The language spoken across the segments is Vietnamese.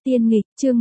Tiên nghịch, chương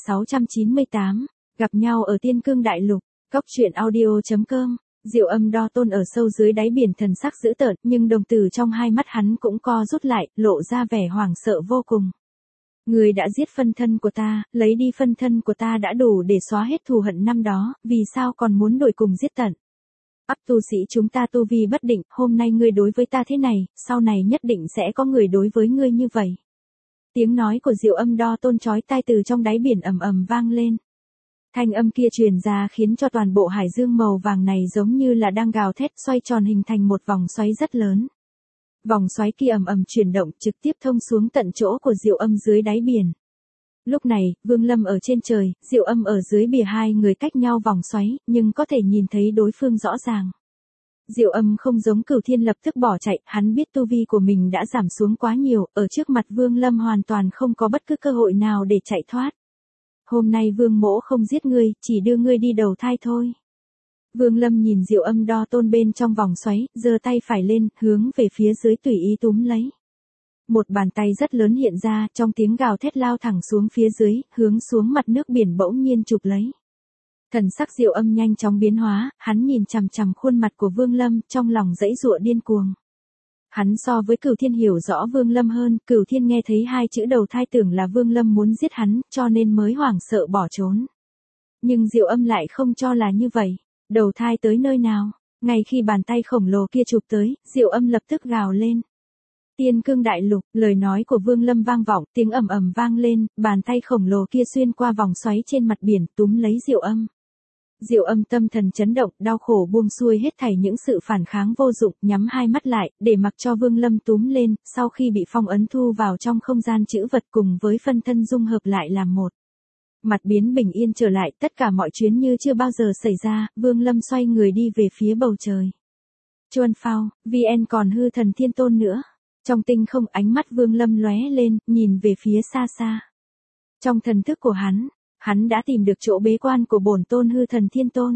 1698, gặp nhau ở Tiên Cương Đại Lục, Cóc truyện audio.com. Diệu Âm đo tôn ở sâu dưới đáy biển thần sắc dữ tợn, nhưng đồng tử trong hai mắt hắn cũng co rút lại, lộ ra vẻ hoảng sợ vô cùng. Người đã giết phân thân của ta, lấy đi phân thân của ta đã đủ để xóa hết thù hận năm đó, vì sao còn muốn đuổi cùng giết tận? Ắp tu sĩ chúng ta tu vi bất định, hôm nay ngươi đối với ta thế này, sau này nhất định sẽ có người đối với ngươi như vậy. Tiếng nói của Diệu Âm đo tôn chói tai từ trong đáy biển ầm ầm vang lên. Thanh âm kia truyền ra khiến cho toàn bộ hải dương màu vàng này giống như là đang gào thét xoay tròn hình thành một vòng xoáy rất lớn. Vòng xoáy kia ầm ầm chuyển động trực tiếp thông xuống tận chỗ của Diệu Âm dưới đáy biển. Lúc này, Vương Lâm ở trên trời, Diệu Âm ở dưới bìa, hai người cách nhau vòng xoáy, nhưng có thể nhìn thấy đối phương rõ ràng. Diệu Âm không giống Cửu Thiên lập tức bỏ chạy, hắn biết tu vi của mình đã giảm xuống quá nhiều, ở trước mặt Vương Lâm hoàn toàn không có bất cứ cơ hội nào để chạy thoát. Hôm nay Vương mỗ không giết ngươi, chỉ đưa ngươi đi đầu thai thôi. Vương Lâm nhìn Diệu Âm đo tôn bên trong vòng xoáy, giơ tay phải lên, hướng về phía dưới tùy ý túm lấy. Một bàn tay rất lớn hiện ra, trong tiếng gào thét lao thẳng xuống phía dưới, hướng xuống mặt nước biển bỗng nhiên chụp lấy. Thần sắc Diệu Âm nhanh chóng biến hóa, hắn nhìn chằm chằm khuôn mặt của Vương Lâm, trong lòng dãy giụa điên cuồng. Hắn so với Cửu Thiên hiểu rõ Vương Lâm hơn, Cửu Thiên nghe thấy hai chữ đầu thai tưởng là Vương Lâm muốn giết hắn, cho nên mới hoảng sợ bỏ trốn. Nhưng Diệu Âm lại không cho là như vậy. Đầu thai tới nơi nào? Ngay khi bàn tay khổng lồ kia chụp tới, Diệu Âm lập tức gào lên. Tiên Cương Đại Lục, lời nói của Vương Lâm vang vọng, tiếng ầm ầm vang lên, bàn tay khổng lồ kia xuyên qua vòng xoáy trên mặt biển, túm lấy Diệu Âm. Diệu Âm tâm thần chấn động, đau khổ buông xuôi hết thảy những sự phản kháng vô dụng, nhắm hai mắt lại, để mặc cho Vương Lâm túm lên, sau khi bị phong ấn thu vào trong không gian trữ vật cùng với phân thân dung hợp lại làm một. Mặt biến bình yên trở lại, tất cả mọi chuyến như chưa bao giờ xảy ra, Vương Lâm xoay người đi về phía bầu trời. Chuan Phao, VN còn Hư Thần Thiên Tôn nữa. Trong tinh không, ánh mắt Vương Lâm lóe lên, nhìn về phía xa xa. Trong thần thức của hắn đã tìm được chỗ bế quan của bổn tôn Hư Thần Thiên Tôn.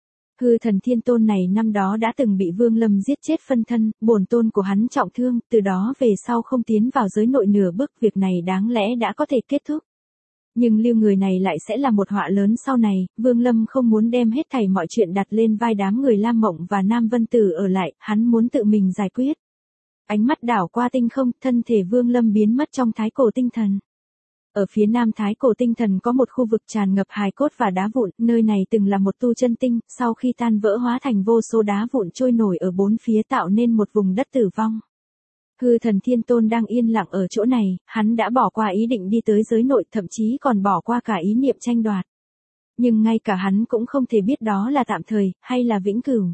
Hư Thần Thiên Tôn này năm đó đã từng bị Vương Lâm giết chết phân thân, bổn tôn của hắn trọng thương, từ đó về sau không tiến vào giới nội nửa bước, việc này đáng lẽ đã có thể kết thúc. Nhưng lưu người này lại sẽ là một họa lớn sau này, Vương Lâm không muốn đem hết thảy mọi chuyện đặt lên vai đám người Lam Mộng và Nam Vân Tử ở lại, hắn muốn tự mình giải quyết. Ánh mắt đảo qua tinh không, thân thể Vương Lâm biến mất trong thái cổ tinh thần. Ở phía nam thái cổ tinh thần có một khu vực tràn ngập hài cốt và đá vụn, nơi này từng là một tu chân tinh, sau khi tan vỡ hóa thành vô số đá vụn trôi nổi ở bốn phía tạo nên một vùng đất tử vong. Hư Thần Thiên Tôn đang yên lặng ở chỗ này, hắn đã bỏ qua ý định đi tới giới nội, thậm chí còn bỏ qua cả ý niệm tranh đoạt. Nhưng ngay cả hắn cũng không thể biết đó là tạm thời, hay là vĩnh cửu.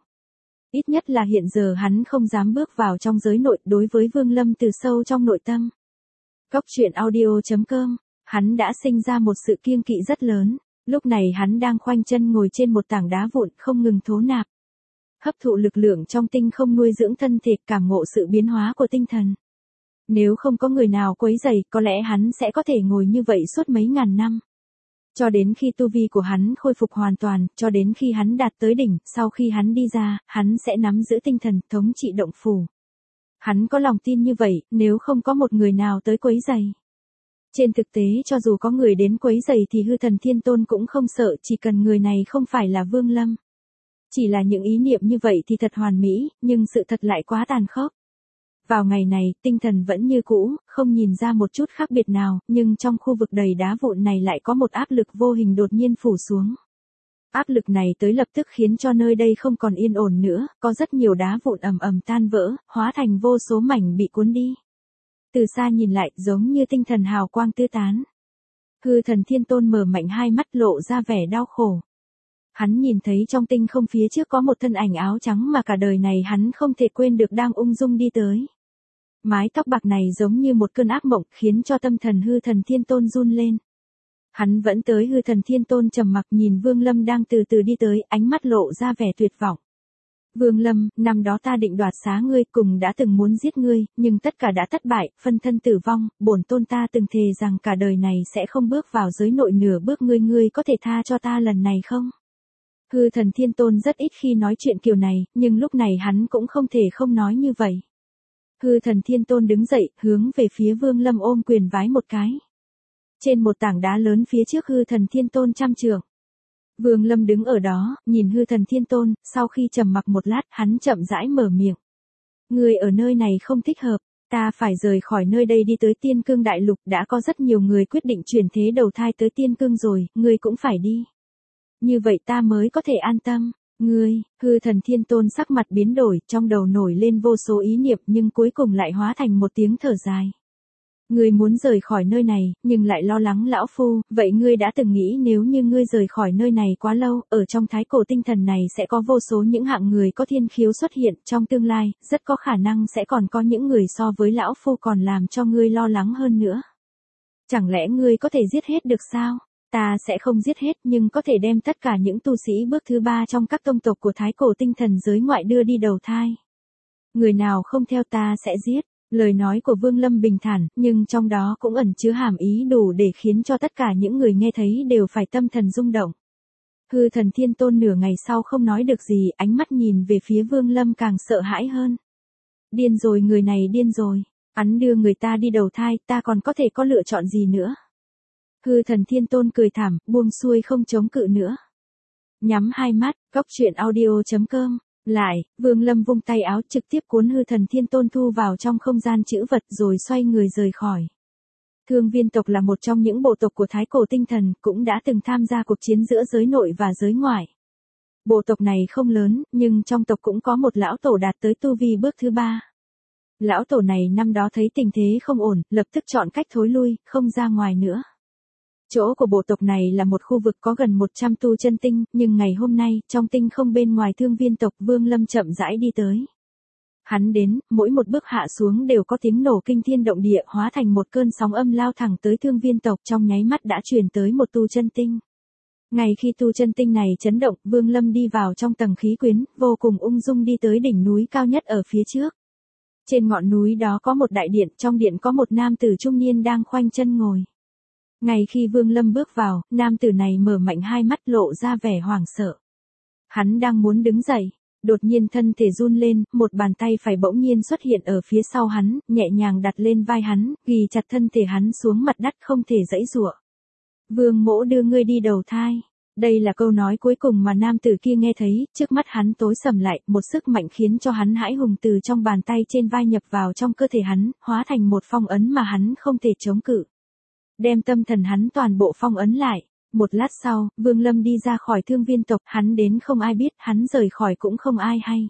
Ít nhất là hiện giờ hắn không dám bước vào trong giới nội, đối với Vương Lâm từ sâu trong nội tâm. Cóc truyện audio.com, hắn đã sinh ra một sự kiêng kỵ rất lớn, lúc này hắn đang khoanh chân ngồi trên một tảng đá vụn không ngừng thố nạp. Hấp thụ lực lượng trong tinh không nuôi dưỡng thân thể, cảm ngộ sự biến hóa của tinh thần. Nếu không có người nào quấy rầy, có lẽ hắn sẽ có thể ngồi như vậy suốt mấy ngàn năm. Cho đến khi tu vi của hắn khôi phục hoàn toàn, cho đến khi hắn đạt tới đỉnh, sau khi hắn đi ra, hắn sẽ nắm giữ tinh thần, thống trị động phủ. Hắn có lòng tin như vậy, nếu không có một người nào tới quấy rầy. Trên thực tế cho dù có người đến quấy rầy thì Hư Thần Thiên Tôn cũng không sợ, chỉ cần người này không phải là Vương Lâm. Chỉ là những ý niệm như vậy thì thật hoàn mỹ, nhưng sự thật lại quá tàn khốc. Vào ngày này, tinh thần vẫn như cũ, không nhìn ra một chút khác biệt nào, nhưng trong khu vực đầy đá vụn này lại có một áp lực vô hình đột nhiên phủ xuống. Áp lực này tới lập tức khiến cho nơi đây không còn yên ổn nữa, có rất nhiều đá vụn ầm ầm tan vỡ, hóa thành vô số mảnh bị cuốn đi. Từ xa nhìn lại, giống như tinh thần hào quang tứ tán. Hư Thần Thiên Tôn mở mạnh hai mắt, lộ ra vẻ đau khổ. Hắn nhìn thấy trong tinh không phía trước có một thân ảnh áo trắng mà cả đời này hắn không thể quên được đang ung dung đi tới. Mái tóc bạc này giống như một cơn ác mộng, khiến cho tâm thần Hư Thần Thiên Tôn run lên. Hắn vẫn tới, Hư Thần Thiên Tôn trầm mặc nhìn Vương Lâm đang từ từ đi tới, ánh mắt lộ ra vẻ tuyệt vọng. Vương Lâm, năm đó ta định đoạt xá ngươi, cùng đã từng muốn giết ngươi, nhưng tất cả đã thất bại, phân thân tử vong, bổn tôn ta từng thề rằng cả đời này sẽ không bước vào giới nội nửa bước, ngươi có thể tha cho ta lần này không? Hư Thần Thiên Tôn rất ít khi nói chuyện kiểu này, nhưng lúc này hắn cũng không thể không nói như vậy. Hư Thần Thiên Tôn đứng dậy, hướng về phía Vương Lâm ôm quyền vái một cái. Trên một tảng đá lớn phía trước hư thần thiên tôn trăm trượng. Vương Lâm đứng ở đó, nhìn hư thần thiên tôn, sau khi trầm mặc một lát, hắn chậm rãi mở miệng. Người ở nơi này không thích hợp, ta phải rời khỏi nơi đây đi tới Tiên Cương Đại Lục, đã có rất nhiều người quyết định chuyển thế đầu thai tới Tiên Cương rồi, ngươi cũng phải đi. Như vậy ta mới có thể an tâm. Ngươi, hư thần thiên tôn sắc mặt biến đổi, trong đầu nổi lên vô số ý niệm nhưng cuối cùng lại hóa thành một tiếng thở dài. Ngươi muốn rời khỏi nơi này, nhưng lại lo lắng lão phu, vậy ngươi đã từng nghĩ nếu như ngươi rời khỏi nơi này quá lâu, ở trong thái cổ tinh thần này sẽ có vô số những hạng người có thiên khiếu xuất hiện trong tương lai, rất có khả năng sẽ còn có những người so với lão phu còn làm cho ngươi lo lắng hơn nữa. Chẳng lẽ ngươi có thể giết hết được sao? Ta sẽ không giết hết nhưng có thể đem tất cả những tu sĩ bước thứ 3 trong các tông tộc của thái cổ tinh thần giới ngoại đưa đi đầu thai. Người nào không theo ta sẽ giết. Lời nói của Vương Lâm bình thản, nhưng trong đó cũng ẩn chứa hàm ý đủ để khiến cho tất cả những người nghe thấy đều phải tâm thần rung động. Hư thần thiên tôn nửa ngày sau không nói được gì, ánh mắt nhìn về phía Vương Lâm càng sợ hãi hơn. Điên rồi, người này điên rồi. Hắn đưa người ta đi đầu thai, ta còn có thể có lựa chọn gì nữa. Hư thần thiên tôn cười thảm, buông xuôi không chống cự nữa. Nhắm hai mắt, goctruyện audio.com. Lại, Vương Lâm vung tay áo trực tiếp cuốn hư thần thiên tôn thu vào trong không gian trữ vật rồi xoay người rời khỏi. Thương Viên tộc là một trong những bộ tộc của thái cổ tinh thần, cũng đã từng tham gia cuộc chiến giữa giới nội và giới ngoại. Bộ tộc này không lớn, nhưng trong tộc cũng có một lão tổ đạt tới tu vi bước thứ 3. Lão tổ này năm đó thấy tình thế không ổn, lập tức chọn cách thối lui, không ra ngoài nữa. Chỗ của bộ tộc này là một khu vực có gần 100 tu chân tinh, nhưng ngày hôm nay, trong tinh không bên ngoài Thương Viên tộc Vương Lâm chậm rãi đi tới. Hắn đến, mỗi một bước hạ xuống đều có tiếng nổ kinh thiên động địa hóa thành một cơn sóng âm lao thẳng tới Thương Viên tộc trong nháy mắt đã truyền tới một tu chân tinh. Ngay khi tu chân tinh này chấn động, Vương Lâm đi vào trong tầng khí quyến, vô cùng ung dung đi tới đỉnh núi cao nhất ở phía trước. Trên ngọn núi đó có một đại điện, trong điện có một nam tử trung niên đang khoanh chân ngồi. Ngay khi Vương Lâm bước vào, nam tử này mở mạnh hai mắt lộ ra vẻ hoảng sợ. Hắn đang muốn đứng dậy, đột nhiên thân thể run lên, một bàn tay phải bỗng nhiên xuất hiện ở phía sau hắn, nhẹ nhàng đặt lên vai hắn, ghì chặt thân thể hắn xuống mặt đất không thể giãy giụa. Vương mỗ đưa ngươi đi đầu thai. Đây là câu nói cuối cùng mà nam tử kia nghe thấy, trước mắt hắn tối sầm lại, một sức mạnh khiến cho hắn hãi hùng từ trong bàn tay trên vai nhập vào trong cơ thể hắn, hóa thành một phong ấn mà hắn không thể chống cự. Đem tâm thần hắn toàn bộ phong ấn lại. Một lát sau, Vương Lâm đi ra khỏi Thương Viên tộc, hắn đến không ai biết, hắn rời khỏi cũng không ai hay.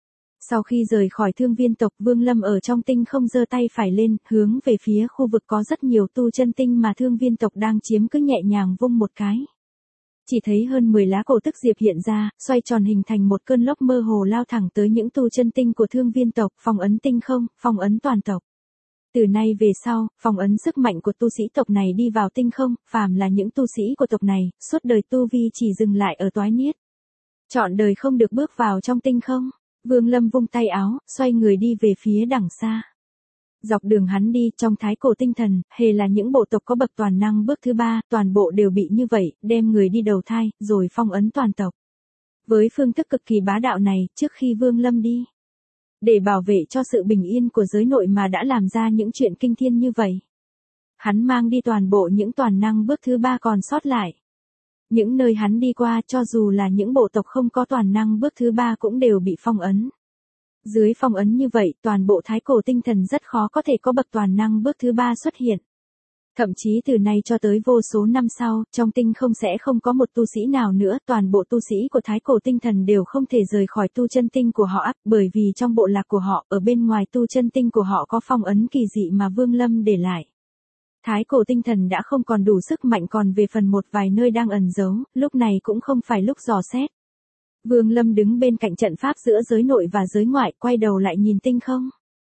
Sau khi rời khỏi Thương Viên tộc, Vương Lâm ở trong tinh không giơ tay phải lên, hướng về phía khu vực có rất nhiều tu chân tinh mà Thương Viên tộc đang chiếm cứ nhẹ nhàng vung một cái. Chỉ thấy hơn 10 lá cổ tức diệp hiện ra, xoay tròn hình thành một cơn lốc mơ hồ lao thẳng tới những tu chân tinh của Thương Viên tộc, phong ấn tinh không, phong ấn toàn tộc. Từ nay về sau, phong ấn sức mạnh của tu sĩ tộc này đi vào tinh không, phàm là những tu sĩ của tộc này, suốt đời tu vi chỉ dừng lại ở toái niết. Trọn đời không được bước vào trong tinh không. Vương Lâm vung tay áo, xoay người đi về phía đằng xa. Dọc đường hắn đi, trong thái cổ tinh thần, hề là những bộ tộc có bậc toàn năng bước thứ 3, toàn bộ đều bị như vậy, đem người đi đầu thai, rồi phong ấn toàn tộc. Với phương thức cực kỳ bá đạo này, trước khi Vương Lâm đi, để bảo vệ cho sự bình yên của giới nội mà đã làm ra những chuyện kinh thiên như vậy. Hắn mang đi toàn bộ những toàn năng bước thứ 3 còn sót lại. Những nơi hắn đi qua cho dù là những bộ tộc không có toàn năng bước thứ 3 cũng đều bị phong ấn. Dưới phong ấn như vậy, toàn bộ thái cổ tinh thần rất khó có thể có bậc toàn năng bước thứ 3 xuất hiện. Thậm chí từ nay cho tới vô số năm sau, trong tinh không sẽ không có một tu sĩ nào nữa, toàn bộ tu sĩ của thái cổ tinh thần đều không thể rời khỏi tu chân tinh của họ, bởi vì trong bộ lạc của họ, ở bên ngoài tu chân tinh của họ có phong ấn kỳ dị mà Vương Lâm để lại. Thái cổ tinh thần đã không còn đủ sức mạnh, còn về phần một vài nơi đang ẩn giấu, lúc này cũng không phải lúc dò xét. Vương Lâm đứng bên cạnh trận pháp giữa giới nội và giới ngoại, quay đầu lại nhìn tinh không.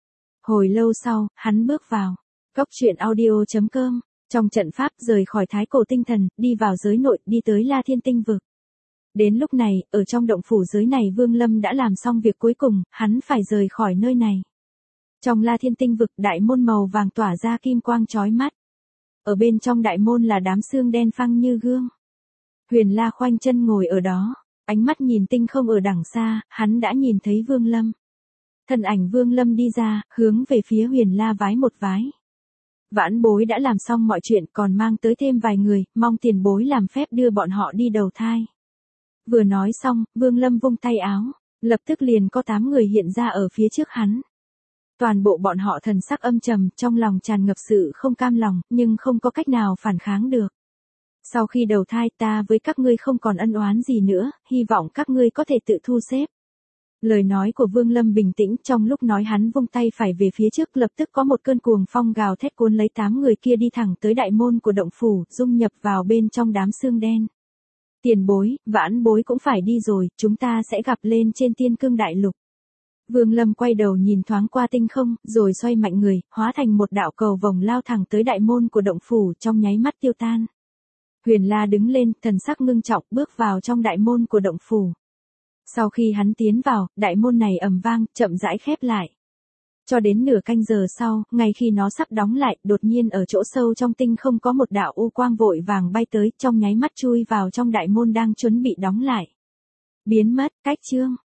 Hồi lâu sau, hắn bước vào. goctruyện audio.com. Trong trận pháp rời khỏi thái cổ tinh thần, đi vào giới nội, đi tới La Thiên tinh vực. Đến lúc này, ở trong động phủ giới này Vương Lâm đã làm xong việc cuối cùng, hắn phải rời khỏi nơi này. Trong La Thiên tinh vực, đại môn màu vàng tỏa ra kim quang chói mắt. Ở bên trong đại môn là đám xương đen phăng như gương. Huyền La khoanh chân ngồi ở đó, ánh mắt nhìn tinh không ở đằng xa, hắn đã nhìn thấy Vương Lâm. Thân ảnh Vương Lâm đi ra, hướng về phía Huyền La vái một vái. Vãn bối đã làm xong mọi chuyện còn mang tới thêm vài người, mong tiền bối làm phép đưa bọn họ đi đầu thai. Vừa nói xong, Vương Lâm vung tay áo, lập tức liền có 8 người hiện ra ở phía trước hắn. Toàn bộ bọn họ thần sắc âm trầm, trong lòng tràn ngập sự không cam lòng, nhưng không có cách nào phản kháng được. Sau khi đầu thai ta với các ngươi không còn ân oán gì nữa, hy vọng các ngươi có thể tự thu xếp. Lời nói của Vương Lâm bình tĩnh, trong lúc nói hắn vung tay phải về phía trước lập tức có một cơn cuồng phong gào thét cuốn lấy 8 người kia đi thẳng tới đại môn của động phủ, dung nhập vào bên trong đám xương đen. Tiền bối, vãn bối cũng phải đi rồi, chúng ta sẽ gặp lên trên Tiên Cương Đại Lục. Vương Lâm quay đầu nhìn thoáng qua tinh không, rồi xoay mạnh người, hóa thành một đạo cầu vồng lao thẳng tới đại môn của động phủ, trong nháy mắt tiêu tan. Huyền La đứng lên, thần sắc ngưng trọng, bước vào trong đại môn của động phủ. Sau khi hắn tiến vào, đại môn này ầm vang, chậm rãi khép lại. Cho đến nửa canh giờ sau, ngay khi nó sắp đóng lại, đột nhiên ở chỗ sâu trong tinh không có một đạo u quang vội vàng bay tới, trong nháy mắt chui vào trong đại môn đang chuẩn bị đóng lại. Biến mất, cách chương.